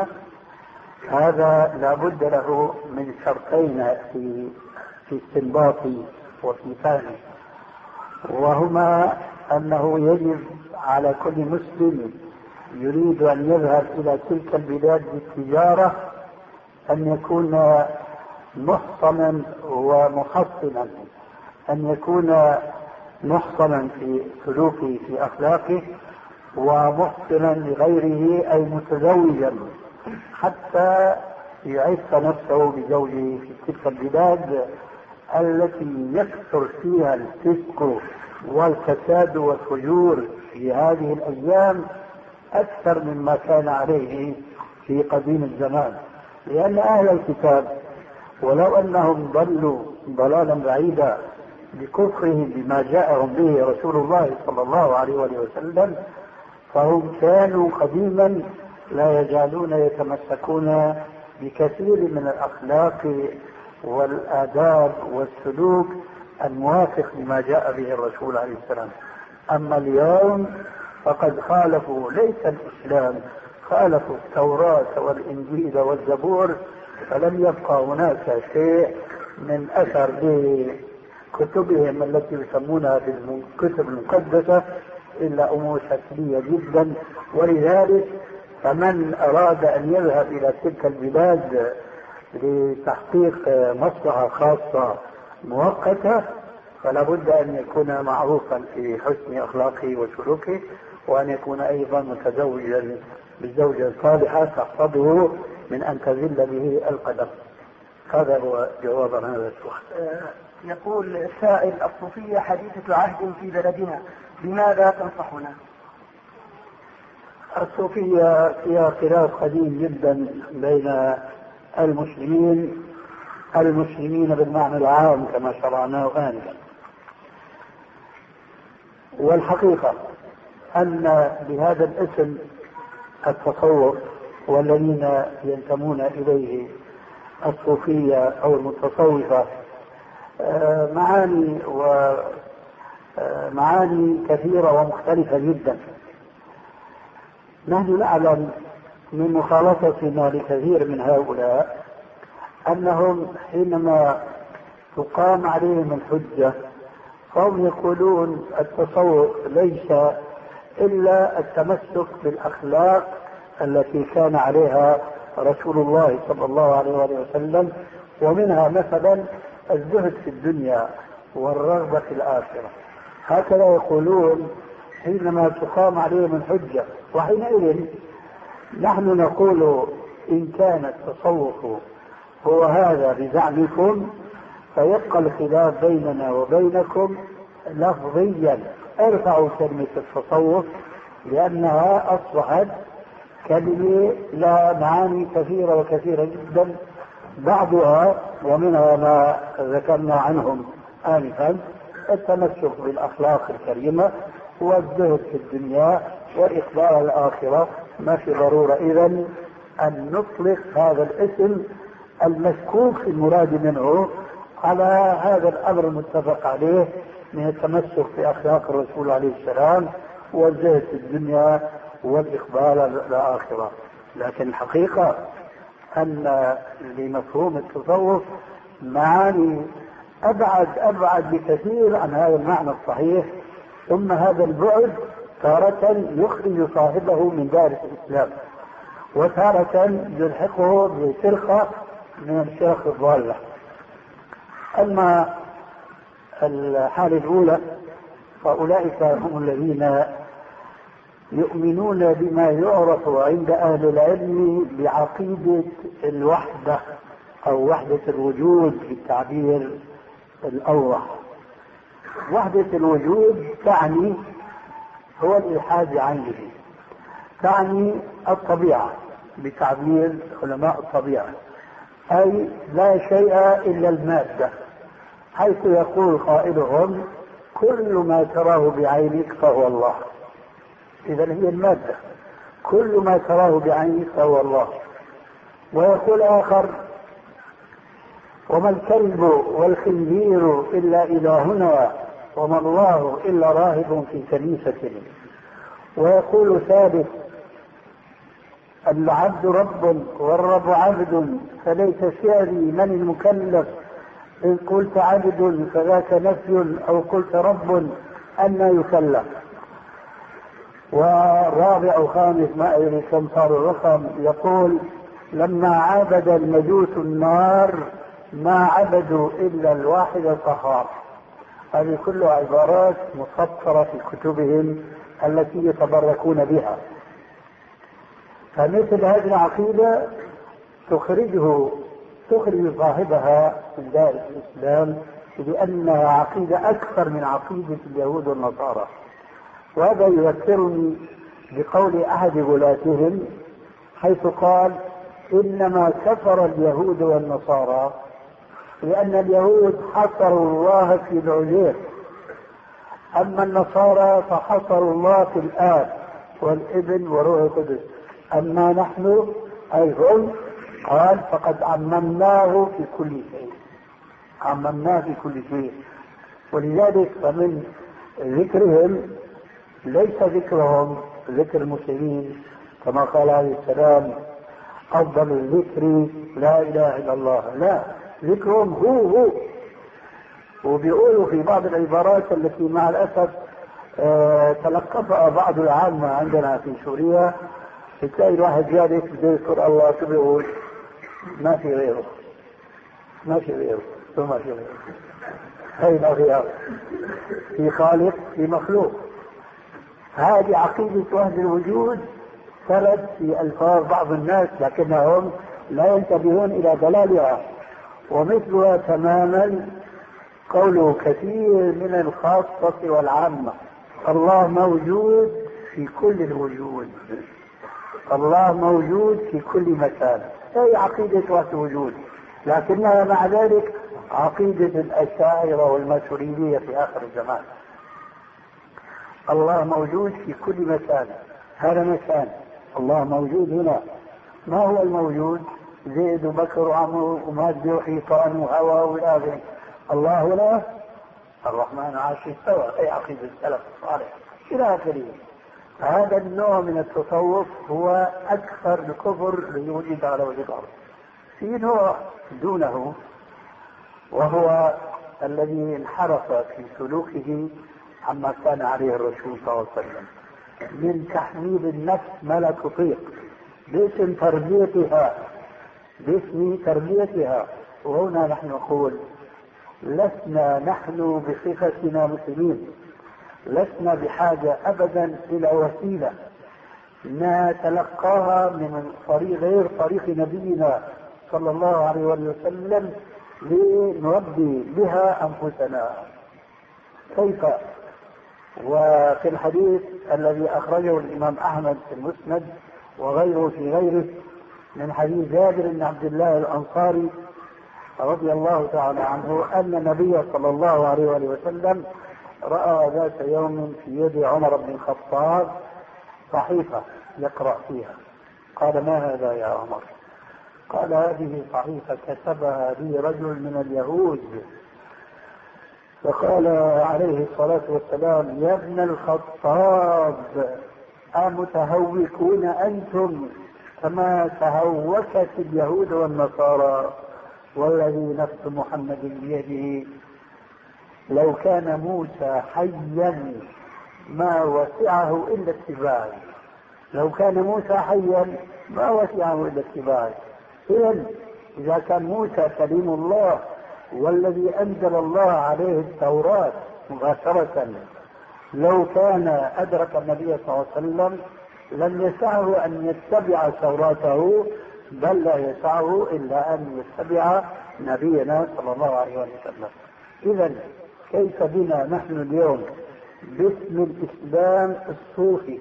هذا لا بد له من شرطين في في استنباطي وفي فهمي، وهما أنه يجب على كل مسلم يريد أن يذهب إلى تلك البلاد للتجارة أن يكون محصنا ومحصنا، أن يكون محصنا في سلوكه في أخلاقه ومحسنا لغيره أي متزوجا حتى يعف نفسه بزوجه في تلك البلاد التي يكثر فيها الفسق والفساد والفجور في هذه الأيام أكثر مما كان عليه في قديم الزمان. لأن أهل الكتاب ولو أنهم ضلوا ضلالا بعيدا بكفرهم بما جاءهم به رسول الله صلى الله عليه وسلم فهم كانوا قديما لا يزالون يتمسكون بكثير من الأخلاق والآداب والسلوك الموافق لما جاء به الرسول عليه السلام. أما اليوم فقد خالفوا ليس الإسلام، خالفوا التوراة والإنجيل والزبور، فلم يبقى هناك شيء من أثر لكتبهم التي يسمونها بالكتب المقدسة إلا أمور شكلية جدا. ولذلك فمن أراد أن يذهب إلى تلك البلاد لتحقيق مصلحة خاصة مؤقتة فلا بد أن يكون معروفا في حسن أخلاقه وسلوكه، وأن يكون أيضا متزوجا بالزوجة الصالحة تحفظه من أن تزل به القدم. هذا هو جواب عن هذا السؤال. يقول السائل: الصوفية حديثة عهد في بلدنا، بماذا تنصحنا؟ الصوفية فيها خلاف قديم جدا بين المسلمين المسلمين بالمعنى العام كما شرعناه آنفا. والحقيقة أن بهذا الاسم التصوف والذين ينتمون إليه الصوفية أو المتصوفة معاني ومعاني كثيرة ومختلفة جدا. نحن نعلم من مخالطتنا لكثير من هؤلاء أنهم حينما تقام عليهم الحجة فهم يقولون التصوف ليس إلا التمسك بالأخلاق التي كان عليها رسول الله صلى الله عليه وسلم، ومنها مثلا الزهد في الدنيا والرغبة في الآخرة. هكذا يقولون حينما تقام عليهم الحجة. وحينئذ نحن نقول إن كان التصوف هو هذا بزعمكم فيبقى الخلاف بيننا وبينكم لفظيا. ارفعوا كلمة التصوف لأنها أصبحت كلمة لا معاني كثيرة وكثيرة جدا، بعضها ومنها ما ذكرنا عنهم آنفا التمسك بالأخلاق الكريمة والزهد في الدنيا والإقبال على الآخرة. ما في ضرورة إذن أن نطلق هذا الاسم المشكوك في المراد منه على هذا الأمر المتفق عليه من التمسك بأخلاق الرسول عليه السلام والزهد في الدنيا والإقبال على الآخرة. لكن الحقيقة أن لمفهوم التصوف معاني أبعد أبعد بكثير عن هذا المعنى الصحيح، ثم هذا البعد تارة يخرج صاحبه من دائرة الإسلام وتارة يلحقه بفرقة من الفرق الضالة. أما الحالة الأولى فأولئك هم الذين يؤمنون بما يعرف عند أهل العلم بعقيدة الوحدة أو وحدة الوجود بالتعبير الأوضح. وحدة الوجود تعني هو الإلحاد بعينه، تعني الطبيعة بتعبير علماء الطبيعة، أي لا شيء إلا المادة، حيث يقول قائلهم كل ما تراه بعينك فهو الله. إذا هي المادة، كل ما تراه بعينك فهو الله. ويقول آخر وما الكلب والخنزير إلا إلهنا وما الله إلا راهب في كنيسة. ويقول ثالث العبد رب والرب عبد فليس سعري من المكلف إن قلت عبد فذاك نفي أو قلت رب أن يكلف. ورابع وخامس ما أدري كم صار الرقم يقول لما عبد المجوس النار ما عبدوا إلا الواحد القهار. هذه كلها عبارات مسطرة في كتبهم التي يتبركون بها. فمثل هذه العقيدة تخرجه تخرج صاحبها من دائرة الإسلام لأنها عقيدة أكثر من عقيدة اليهود والنصارى. وهذا يذكرني بقول أحد غلاتهم حيث قال إنما كفر اليهود والنصارى لأن اليهود حصروا الله في العزير، أما النصارى فحصروا الله في الآب والابن وروح القدس، أما نحن أي هم قال فقد عممناه في كل شيء، عممناه في كل شيء. ولذلك فمن ذكرهم ليس ذكرهم ذكر المسلمين كما قال عليه السلام أفضل الذكر لا إله إلا الله، لا، ذكرهم هو هو. وبيقولوا في بعض العبارات التي مع الأسف آه تلقفها بعض العامة عندنا في سوريا، تلاقي الواحد جالس بده يذكر الله شو بيقول؟ ما في غيره، ما في غيره، شو ما في غيره؟ هي ما فيها، في خالق في مخلوق. هذه عقيدة وحدة الوجود ثبت في ألفاظ بعض الناس لكنهم لا ينتبهون إلى دلالها. ومثلها تماما قوله كثير من الخاصة والعامة الله موجود في كل الوجود، الله موجود في كل مكان. هي عقيدة وحدة الوجود، لكنها مع ذلك عقيدة الأشاعرة والماتريدية في آخر الزمان. الله موجود في كل مكان، هذا مكان الله موجود هنا. ما هو الموجود؟ زيد وبكر وعمر ومادة وحيطان وهواء والى اخره. الله هنا الرحمن عرش استوى، اي عقيدة السلف الصالح الى اخره. هذا النوع من التصوف هو اكثر الكفر الذي وجد على وجه الارض. في نوع دونه وهو الذي انحرف في سلوكه عما كان عليه الرسول صلى الله عليه وسلم من تحميل النفس ما لا تطيق باسم تربيتها باسم تربيتها. وهنا نحن نقول لسنا نحن بصفتنا مسلمين لسنا بحاجة أبدا إلى وسيلة نتلقاها من طريق غير طريق نبينا صلى الله عليه وسلم لنربي بها أنفسنا. كيف؟ وفي الحديث الذي أخرجه الإمام أحمد في المسند وغيره في غيره من حديث جابر بن عبد الله الأنصاري رضي الله تعالى عنه أن النبي صلى الله عليه وسلم رأى ذات يوم في يد عمر بن الخطاب صحيفة يقرأ فيها. قال: ما هذا يا عمر؟ قال: هذه صحيفة كتبها لي رجل من اليهود. فقال عليه الصلاة والسلام: يا ابن الخطاب، أمتهوكون أنتم كما تهوكت اليهود والنصارى؟ والذي نفس محمد بيده لو كان موسى حيا ما وسعه إلا اتباعي. لو كان موسى حيا ما وسعه إلا اتباعي. إذن إذا كان موسى كليم الله والذي أنزل الله عليه التوراة مباشرة لو كان أدرك النبي صلى الله عليه وسلم لم يسعه أن يتبع توراته، بل لا يسعه إلا أن يتبع نبينا صلى الله عليه وسلم. إذن كيف بنا نحن اليوم باسم الإسلام الصوفي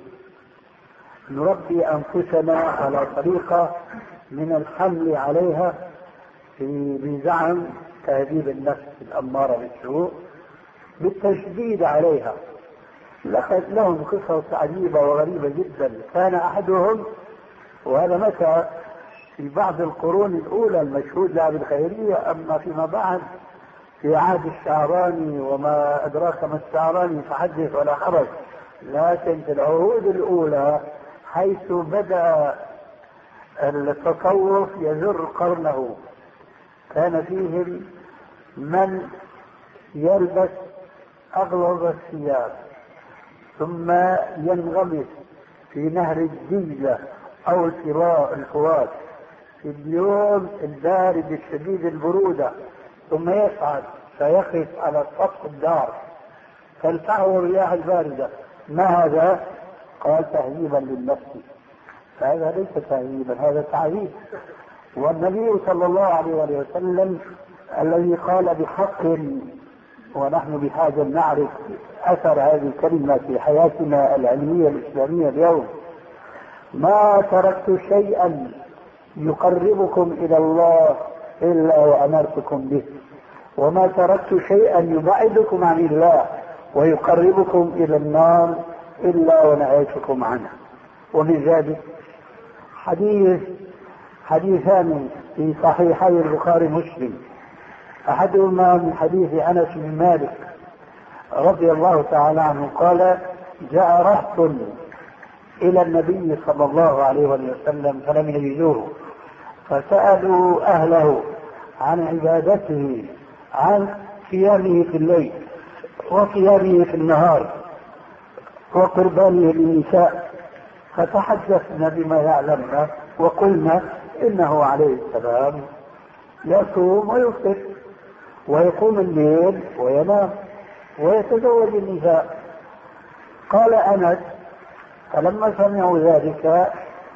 نربي أنفسنا على طريقة من الحمل عليها في بزعم تهذيب النفس الأمارة بالسوء بالتشديد عليها. لقد لهم قصص عجيبة وغريبة جدا. كان أحدهم، وهذا متى في بعض القرون الأولى المشهود لها بالخيرية، أما فيما بعد في عهد الشعراني وما أدراك ما الشعراني فحدث ولا حرج، لكن في العهود الأولى حيث بدأ التصوف يزر قرنه كان فيهم من يلبس أغلظ الثياب ثم ينغمس في نهر الدجلة أو الفرات في اليوم البارد الشديد البرودة، ثم يصعد فيقف على سطح الدار تلفعه الرياح الباردة. ما هذا؟ قال: تهذيبا للنفس. فهذا ليس تهذيبا، هذا تعذيب. والنبي صلى الله عليه وسلم الذي قال بحق، ونحن بحاجة نعرف أثر هذه الكلمة في حياتنا العلمية الإسلامية اليوم: ما تركت شيئا يقربكم إلى الله إلا وأمرتكم به، وما تركت شيئا يبعدكم عن الله ويقربكم إلى النار إلا ونهيتكم عنه. ومن ذلك حديث حديثان في صحيحي البخاري ومسلم، أحدهما من حديث أنس بن مالك رضي الله تعالى عنه قال: جاء رهط إلى النبي صلى الله عليه وسلم فلم يجدوه، فسألوا أهله عن عبادته، عن قيامه في الليل وقيامه في النهار وقربانه للنساء، فتحدثنا بما يعلمنا وقلنا إنه عليه السلام يصوم ويفطر ويقوم الليل وينام ويتزوج النساء. قال أنس: فلما سمعوا ذلك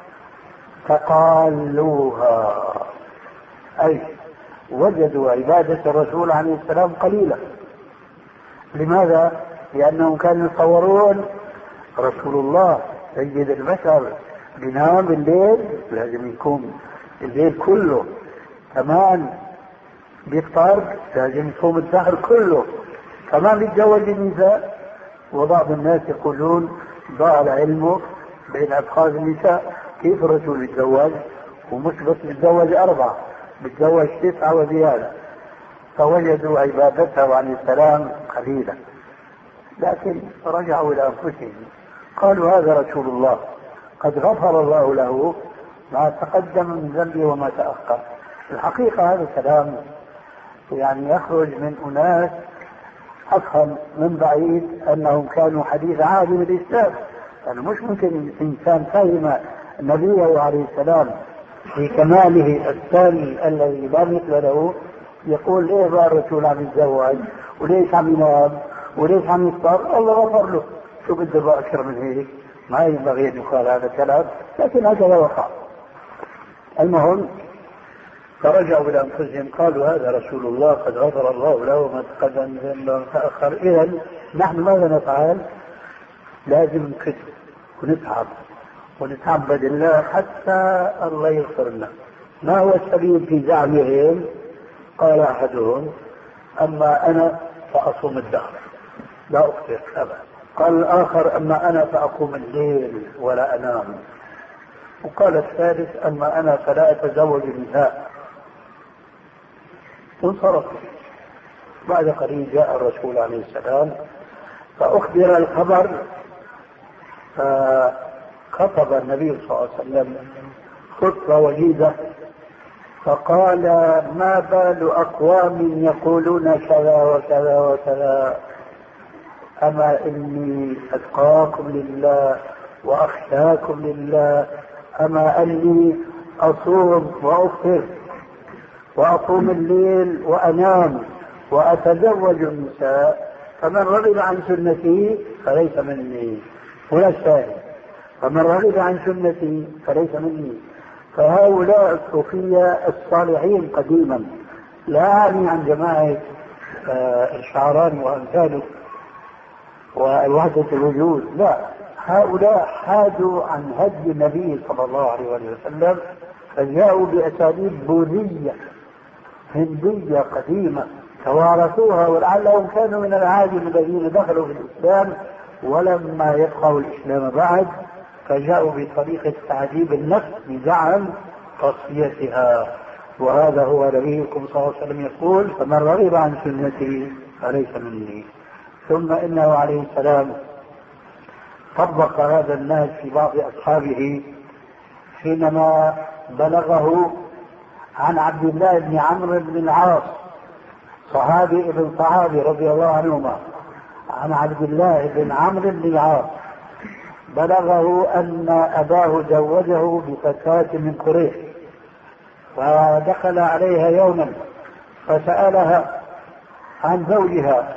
فقالوها، أي وجدوا عبادة الرسول عليه السلام قليلة. لماذا؟ لأنهم كانوا يتصورون رسول الله سيد البشر بينام بالليل لازم يكون الليل كله، كمان بيفطر لازم يصوم الدهر كله، كمان بيتزوج النساء. وبعض الناس يقولون ضاع العلم بين أفخاذ النساء، كيف الرجل يتزوج ومش بس يتزوج أربعة، يتزوج تسعة وزيادة، فوجدوا عبادته عن السلام قليلا. لكن رجعوا إلى أنفسهم قالوا هذا رسول الله قد غفر الله له ما تقدم من ذنبه وما تأخر. الحقيقة هذا الكلام يعني يخرج من أناس أفهم من بعيد أنهم كانوا حديث عهد بالإسلام، يعني مش ممكن إنسان فهم نبيه عليه السلام في كماله الثاني الذي لا مثل له يقول ليه بقى الرسول عم يتزوج وليش عم ينام وليش عم يفطر؟ الله غفر له، شو بده بقى أكثر من هيك؟ ما ينبغي أن يقال هذا الكلام، لكن هكذا وقع. المهم فرجعوا إلى أنفسهم قالوا هذا رسول الله قد غفر الله له ما تقدم من ذنبه وما تأخر. إذا نحن ماذا نفعل؟ لازم نكتب ونتعب ونتعبد الله حتى الله يغفر لنا. ما هو السبيل في زعمهم؟ قال أحدهم أما أنا فأصوم الدهر لا أفطر أبدا. قال الآخر أما أنا فأقوم الليل ولا أنام. وقال الثالث أما أنا فلا أتزوج النساء. انصرف. بعد قليل جاء الرسول عليه السلام فأخبر الخبر، فخطب النبي صلى الله عليه وسلم خطبة وجيزة فقال ما بال أقوام يقولون كذا وكذا وكذا، أما إني أتقاكم لله وأخشاكم لله، أما أني أصوم وأفطر وأقوم الليل وأنام وأتزوج النساء، فمن رغب عن سنتي فليس مني. هنا الثاني فمن رغب عن سنتي فليس مني. فهؤلاء الصوفية الصالحين قديما، لا أعني عن جماعة الشعراني وأمثاله ووحدة الوجود، لا، هؤلاء حادوا عن هدي النبي صلى الله عليه وسلم فجاءوا بأساليب بوذية هندية قديمة توارثوها، ولعلهم كانوا من العاجم الذين دخلوا في الإسلام ولما يبقوا الإسلام بعد فجاءوا بطريقة تعذيب النفس بزعم تصفيتها. وهذا هو نبيكم صلى الله عليه وسلم يقول فمن رغب عن سنتي فليس مني. ثم إنه عليه السلام طبق هذا النهج في بعض أصحابه حينما بلغه عن عبد الله بن عمرو بن العاص صحابي ابن صحابي رضي الله عنهما، عن عبد الله بن عمرو بن العاص بلغه أن أباه زوجه بفتاة من قريش، فدخل عليها يوما فسألها عن زوجها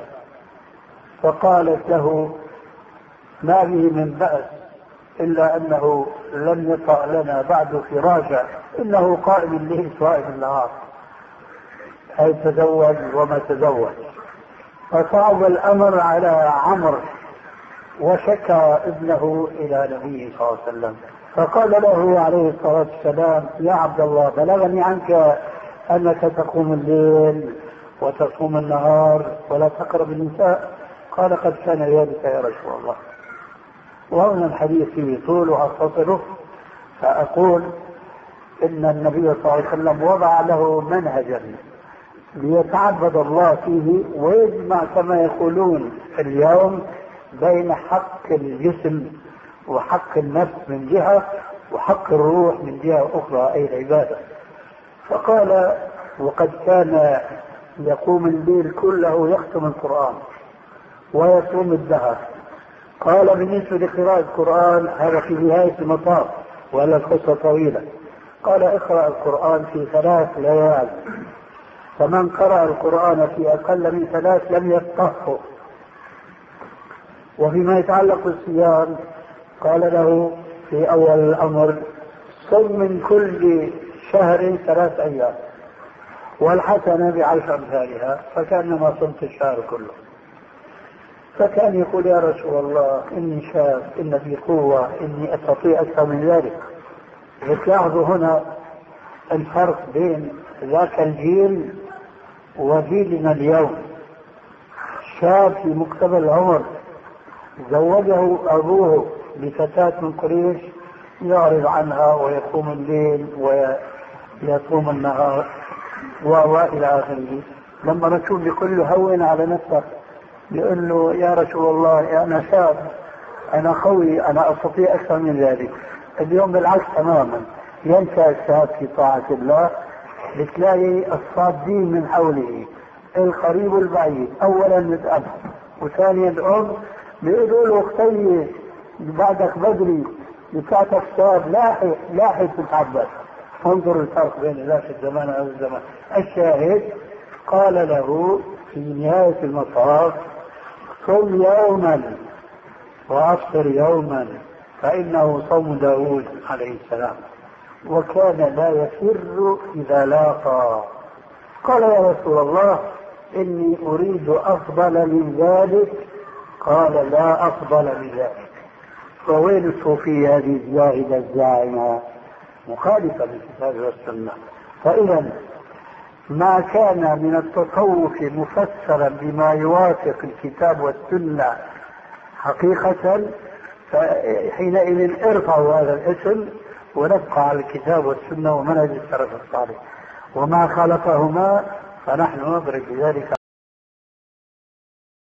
فقالت له ما به من بأس إلا أنه لم يطأ لنا بعد فراشا إنه قائم الليل صائم النهار، أي تزوج وما تزوج. فصعب الأمر على عمرو وشكى ابنه إلى نبيه صلى الله عليه وسلم، فقال له عليه الصلاة والسلام يا عبد الله بلغني عنك أنك تقوم الليل وتصوم النهار ولا تقرب النساء. قال قد كان ذلك يا رسول الله. وهنا الحديث فيه طول وأختصره، فأقول إن النبي صلى الله عليه وسلم وضع له منهجا ليتعبد الله فيه ويجمع كما يقولون اليوم بين حق الجسم وحق النفس من جهة وحق الروح من جهة أخرى أي العبادة. فقال وقد كان يقوم الليل كله يختم القرآن ويصوم الدهر. قال بالنسبة لقراءة القرآن هذا في نهاية المطاف ولا القصة طويلة. قال اقرأ القرآن في ثلاث ليال، فمن قرأ القرآن في أقل من ثلاث لم يفقهه. وفيما يتعلق بالصيام قال له في أول الأمر صم من كل شهر ثلاث أيام والحسنة بعشر أمثالها فكأنما صمت الشهر كله. فكان يقول يا رسول الله إني شاب إن في قوة إني أستطيع أكثر من ذلك. وتلاحظوا هنا الفرق بين ذاك الجيل وجيلنا اليوم. شاب في مقتبل العمر زوجه أبوه بفتاة من قريش يعرض عنها ويقوم الليل ويصوم النهار وإلى آخره. لما الرسول بيقول له هون على نفسك، يقول له يا رسول الله أنا شاب، أنا قوي، أنا أستطيع أكثر من ذلك. اليوم بالعكس تماما، ينسى الشاب في طاعة الله. بتلاقي الصادين من حوله القريب والبعيد، أولا الأب وثانيا الأم بيقولوا له اختي بعدك بدري بتاعتك شاب، لاحق لاحق تتعبد. انظر الفرق بين ذاك الزمان أو الزمان. الشاهد قال له في نهاية المطاف صم يوما وأفطر يوما فإنه صوم داود عليه السلام، وكان لا يفر إذا لاقى. قال يا رسول الله إني أريد أفضل من ذلك. قال لا أفضل من ذلك. ووين الصوفية هذه الزاهدة الزاعمة؟ مخالفة للكتاب والسنة. فإذا ما كان من التصوف مفسرا بما يوافق الكتاب والسنة حقيقة، فحينئذ ارفعوا هذا الاسم ونبقى على الكتاب والسنة ومنهج السلف الصالح، وما خالفهما فنحن نضرب بذلك